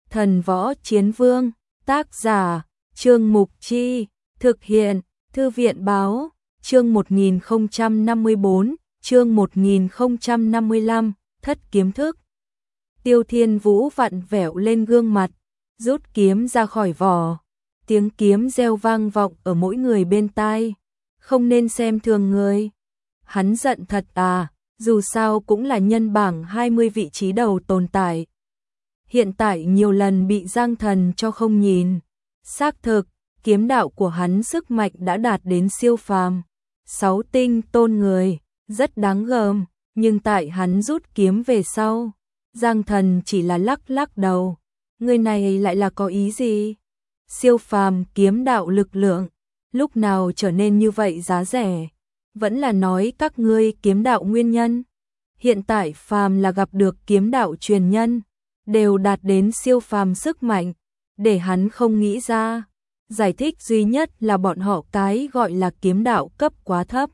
Thần Võ Chiến Vương, tác giả, Trương Mục Chi, thực hiện, Thư viện Báo, chương 1054, chương 1055, Thất Kiếm Thức. Tiêu Thiên Vũ vặn vẹo lên gương mặt, rút kiếm ra khỏi vỏ. Tiếng kiếm reo vang vọng ở mỗi người bên tai. Không nên xem thường người. Hắn giận thật à, dù sao cũng là nhân bảng 20 vị trí đầu tồn tại. Hiện tại nhiều lần bị Giang Thần cho không nhìn. Xác thực, kiếm đạo của hắn sức mạnh đã đạt đến siêu phàm. 6 tinh tôn người, rất đáng gờm, nhưng tại hắn rút kiếm về sau, Giang Thần chỉ là lắc lắc đầu. Người này lại là có ý gì? Siêu phàm kiếm đạo lực lượng, lúc nào trở nên như vậy giá rẻ? Vẫn là nói các ngươi kiếm đạo nguyên nhân. Hiện tại phàm là gặp được kiếm đạo truyền nhân, đều đạt đến siêu phàm sức mạnh, để hắn không nghĩ ra. Giải thích duy nhất là bọn họ cái gọi là kiếm đạo cấp quá thấp.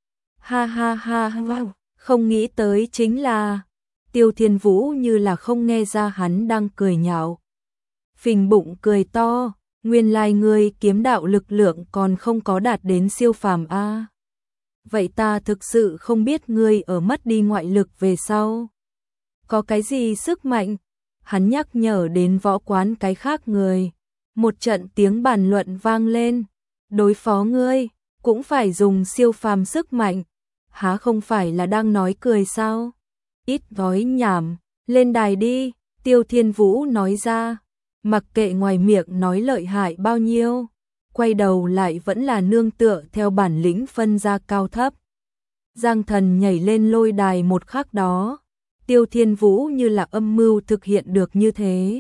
Ha ha ha, wow. Không nghĩ tới chính là Tiêu Thiên Vũ như là không nghe ra hắn đang cười nhạo. Phình bụng cười to, nguyên lai ngươi kiếm đạo lực lượng còn không có đạt đến siêu phàm a. Vậy ta thực sự không biết ngươi ở mất đi ngoại lực về sau có cái gì sức mạnh. Hắn nhắc nhở đến võ quán cái khác người. Một trận tiếng bàn luận vang lên. Đối phó ngươi cũng phải dùng siêu phàm sức mạnh. Há không phải là đang nói cười sao? Ít nói nhảm, lên đài đi. Tiêu Thiên Vũ nói ra. Mặc kệ ngoài miệng nói lợi hại bao nhiêu, quay đầu lại vẫn là nương tựa theo bản lĩnh phân ra cao thấp. Giang Thần nhảy lên lôi đài một khắc đó, Tiêu Thiên Vũ như là âm mưu thực hiện được như thế.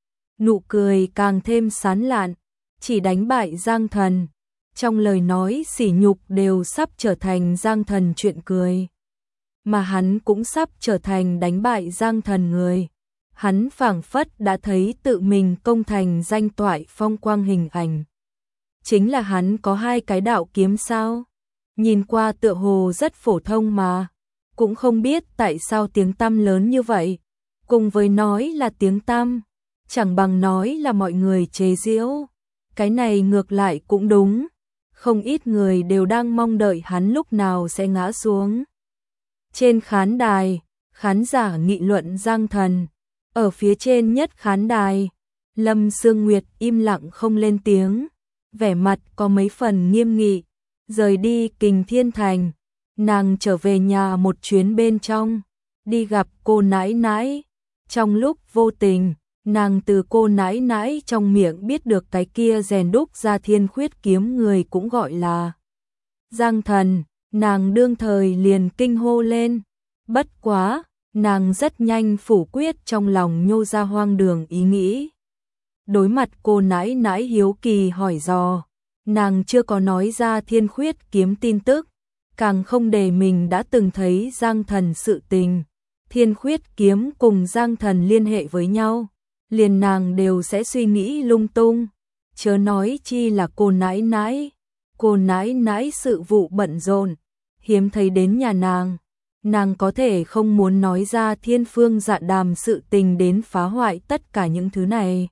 Nụ cười càng thêm sán lạn, chỉ đánh bại Giang Thần. Trong lời nói sỉ nhục đều sắp trở thành Giang Thần chuyện cười. Mà hắn cũng sắp trở thành đánh bại Giang Thần người. Hắn phảng phất đã thấy tự mình công thành danh toại phong quang hình ảnh. Chính là hắn có 2 cái đạo kiếm sao? Nhìn qua tựa hồ rất phổ thông mà. Cũng không biết tại sao tiếng tăm lớn như vậy. Cùng với nói là tiếng tăm, chẳng bằng nói là mọi người chế giễu. Cái này ngược lại cũng đúng. Không ít người đều đang mong đợi hắn lúc nào sẽ ngã xuống. Trên khán đài, khán giả nghị luận Giang Thần. Ở phía trên nhất khán đài, Lâm Sương Nguyệt im lặng không lên tiếng, vẻ mặt có mấy phần nghiêm nghị. Rời đi Kình Thiên Thành, nàng trở về nhà một chuyến bên trong, đi gặp cô nãi nãi. Trong lúc vô tình, nàng từ cô nãi nãi trong miệng biết được cái kia rèn đúc ra thiên khuyết kiếm người cũng gọi là Giang Thần. Nàng đương thời liền kinh hô lên. Bất quá, nàng rất nhanh phủ quyết trong lòng nhô ra hoang đường ý nghĩ. Đối mặt cô nãi nãi hiếu kỳ hỏi dò, nàng chưa có nói ra thiên khuyết kiếm tin tức, càng không để mình đã từng thấy Giang Thần sự tình. Thiên khuyết kiếm cùng Giang Thần liên hệ với nhau, liền nàng đều sẽ suy nghĩ lung tung. Chớ nói chi là cô nãi nãi. Cô nãi nãi sự vụ bận rộn, hiếm thấy đến nhà nàng có thể không muốn nói ra Thiên Phương Dạ Đàm sự tình đến phá hoại tất cả những thứ này.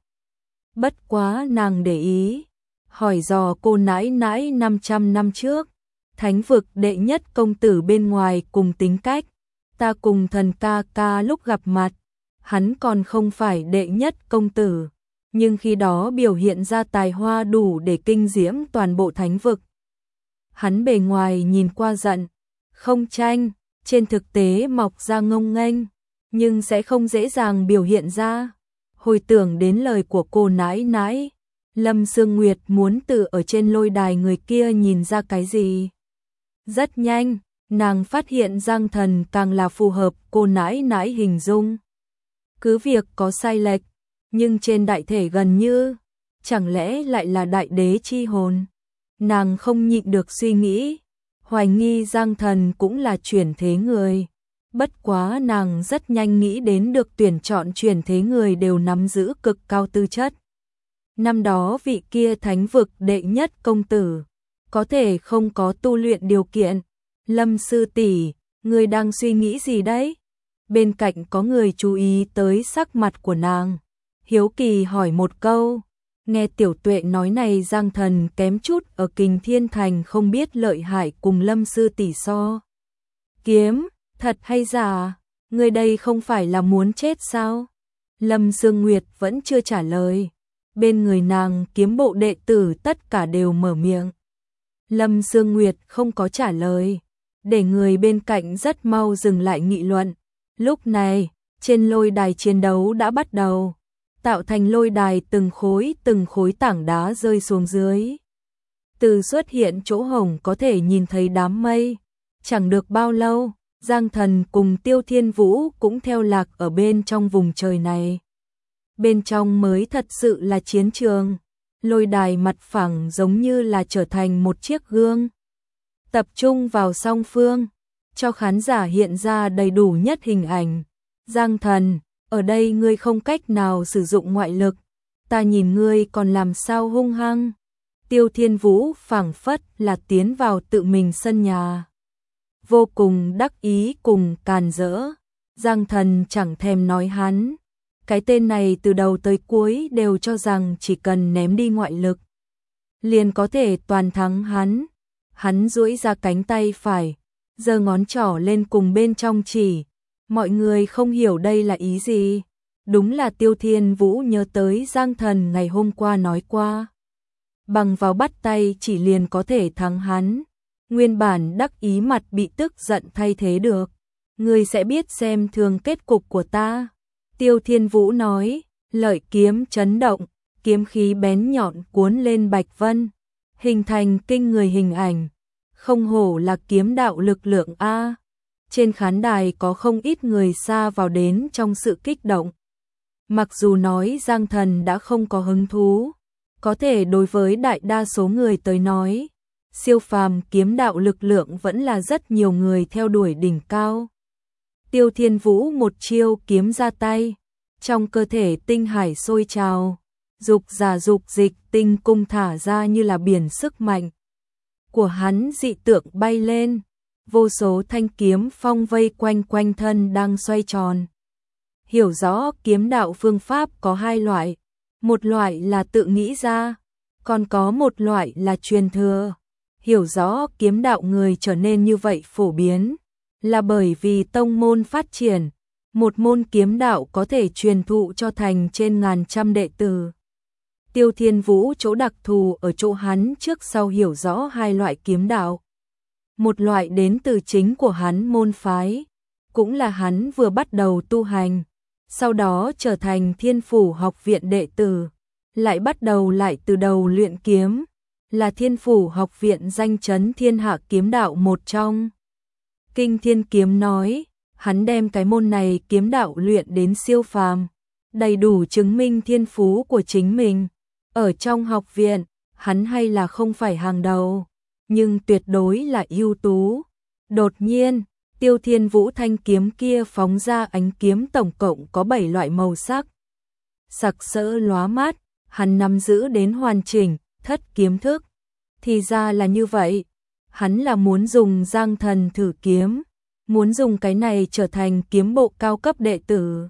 Bất quá nàng để ý, hỏi dò cô nãi nãi 500 năm trước, thánh vực đệ nhất công tử bên ngoài cùng tính cách, ta cùng thần ca ca lúc gặp mặt, hắn còn không phải đệ nhất công tử, nhưng khi đó biểu hiện ra tài hoa đủ để kinh diễm toàn bộ thánh vực. Hắn bề ngoài nhìn qua giận, không tranh, trên thực tế mọc ra ngông nghênh, nhưng sẽ không dễ dàng biểu hiện ra. Hồi tưởng đến lời của cô nãi nãi, Lâm Sương Nguyệt muốn từ ở trên lôi đài người kia nhìn ra cái gì. Rất nhanh, nàng phát hiện Giang Thần càng là phù hợp cô nãi nãi hình dung. Cứ việc có sai lệch, nhưng trên đại thể gần như, chẳng lẽ lại là đại đế chi hồn. Nàng không nhịn được suy nghĩ, hoài nghi Giang Thần cũng là chuyển thế người. Bất quá nàng rất nhanh nghĩ đến được tuyển chọn chuyển thế người đều nắm giữ cực cao tư chất. Năm đó vị kia thánh vực đệ nhất công tử, có thể không có tu luyện điều kiện. Lâm sư tỷ, người đang suy nghĩ gì đấy? Bên cạnh có người chú ý tới sắc mặt của nàng. hiếu kỳ hỏi một câu. Nghe Tiểu Tuệ nói này Giang Thần kém chút ở Kình Thiên Thành không biết lợi hại cùng Lâm sư tỷ so. Kiếm, thật hay giả, người đây không phải là muốn chết sao? Lâm Dương Nguyệt vẫn chưa trả lời. Bên người nàng kiếm bộ đệ tử tất cả đều mở miệng. Lâm Dương Nguyệt không có trả lời, để người bên cạnh rất mau dừng lại nghị luận. Lúc này, trên lôi đài chiến đấu đã bắt đầu, tạo thành lôi đài từng khối tảng đá rơi xuống dưới. Từ xuất hiện chỗ hổng có thể nhìn thấy đám mây. Chẳng được bao lâu, Giang Thần cùng Tiêu Thiên Vũ cũng theo lạc ở bên trong vùng trời này. Bên trong mới thật sự là chiến trường. Lôi đài mặt phẳng giống như là trở thành một chiếc gương. Tập trung vào song phương, cho khán giả hiện ra đầy đủ nhất hình ảnh. Giang Thần, ở đây ngươi không cách nào sử dụng ngoại lực, ta nhìn ngươi còn làm sao hung hăng. Tiêu Thiên Vũ phảng phất là tiến vào tự mình sân nhà. Vô cùng đắc ý cùng càn rỡ. Giang Thần chẳng thèm nói hắn. Cái tên này từ đầu tới cuối đều cho rằng chỉ cần ném đi ngoại lực liền có thể toàn thắng hắn. Hắn duỗi ra cánh tay phải, giơ ngón trỏ lên cùng bên trong chỉ. Mọi người không hiểu đây là ý gì. Đúng là Tiêu Thiên Vũ nhớ tới Giang Thần ngày hôm qua nói qua. Bằng vào bắt tay chỉ liền có thể thắng hắn. Nguyên bản đắc ý mặt bị tức giận thay thế được. Ngươi sẽ biết xem thường kết cục của ta. Tiêu Thiên Vũ nói, lợi kiếm chấn động, kiếm khí bén nhọn cuốn lên bạch vân, hình thành kinh người hình ảnh. Không hổ là kiếm đạo lực lượng A. Trên khán đài có không ít người xa vào đến trong sự kích động. Mặc dù nói Giang Thần đã không có hứng thú, có thể đối với đại đa số người tới nói, siêu phàm kiếm đạo lực lượng vẫn là rất nhiều người theo đuổi đỉnh cao. Tiêu Thiên Vũ một chiêu kiếm ra tay, trong cơ thể tinh hải sôi trào, dục giả dục dịch tinh cung thả ra như là biển sức mạnh. Của hắn dị tượng bay lên, vô số thanh kiếm phong vây quanh quanh thân đang xoay tròn. Hiểu rõ kiếm đạo phương pháp có hai loại, một loại là tự nghĩ ra, còn có một loại là truyền thừa. Hiểu rõ kiếm đạo người trở nên như vậy phổ biến, là bởi vì tông môn phát triển, một môn kiếm đạo có thể truyền thụ cho thành trên ngàn trăm đệ tử. Tiêu Thiên Vũ chỗ đặc thù ở chỗ hắn trước sau hiểu rõ hai loại kiếm đạo. Một loại đến từ chính của hắn môn phái, cũng là hắn vừa bắt đầu tu hành, sau đó trở thành Thiên Phủ học viện đệ tử, lại bắt đầu lại từ đầu luyện kiếm, là Thiên Phủ học viện danh chấn thiên hạ kiếm đạo một trong. Kinh Thiên Kiếm nói, hắn đem cái môn này kiếm đạo luyện đến siêu phàm, đầy đủ chứng minh thiên phú của chính mình. Ở trong học viện, hắn hay là không phải hàng đầu, nhưng tuyệt đối là ưu tú. Đột nhiên, Tiêu Thiên Vũ thanh kiếm kia phóng ra ánh kiếm tổng cộng có 7 loại màu sắc. Sặc sỡ lóa mắt, hắn nắm giữ đến hoàn chỉnh, thất kiếm thức. Thì ra là như vậy, hắn là muốn dùng Giang Thần thử kiếm, muốn dùng cái này trở thành kiếm bộ cao cấp đệ tử.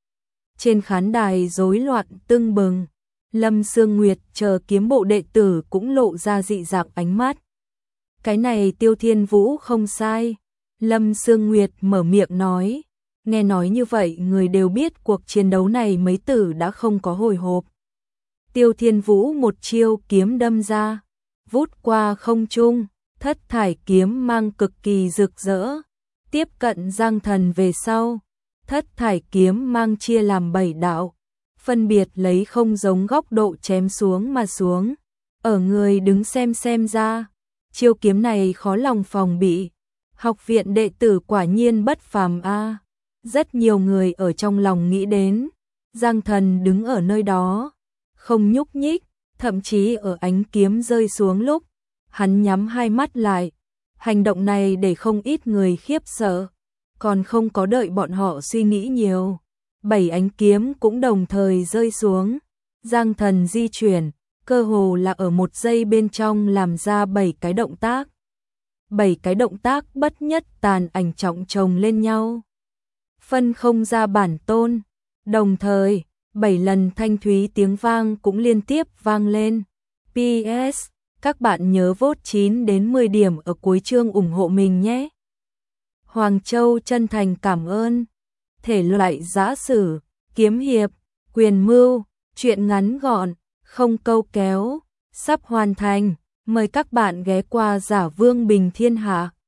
Trên khán đài rối loạn tưng bừng, Lâm Sương Nguyệt chờ kiếm bộ đệ tử cũng lộ ra dị dạng ánh mắt. Cái này Tiêu Thiên Vũ không sai. Lâm Sương Nguyệt mở miệng nói, nghe nói như vậy người đều biết cuộc chiến đấu này mấy tử đã không có hồi hộp. Tiêu Thiên Vũ một chiêu kiếm đâm ra, vút qua không trung, thất thải kiếm mang cực kỳ rực rỡ, tiếp cận Giang Thần về sau, thất thải kiếm mang chia làm 7 đạo, phân biệt lấy không giống góc độ chém xuống mà xuống. Ở người đứng xem ra, chiêu kiếm này khó lòng phòng bị. Học viện đệ tử quả nhiên bất phàm a. Rất nhiều người ở trong lòng nghĩ đến, Giang Thần đứng ở nơi đó, không nhúc nhích, thậm chí ở ánh kiếm rơi xuống lúc, hắn nhắm hai mắt lại. Hành động này để không ít người khiếp sợ, còn không có đợi bọn họ suy nghĩ nhiều. 7 ánh kiếm cũng đồng thời rơi xuống, Giang Thần di chuyển, cơ hồ là ở một giây bên trong làm ra 7 cái động tác. 7 cái động tác bất nhất tàn ảnh trọng chồng lên nhau, phân không ra bản tôn. Đồng thời, 7 lần thanh thúy tiếng vang cũng liên tiếp vang lên. PS, các bạn nhớ vote 9 đến 10 điểm ở cuối chương ủng hộ mình nhé. Hoàng Châu chân thành cảm ơn. Thể loại giã sử, kiếm hiệp, quyền mưu, truyện ngắn gọn, không câu kéo, sắp hoàn thành. Mời các bạn ghé qua Giả Vương Bình Thiên Hạ.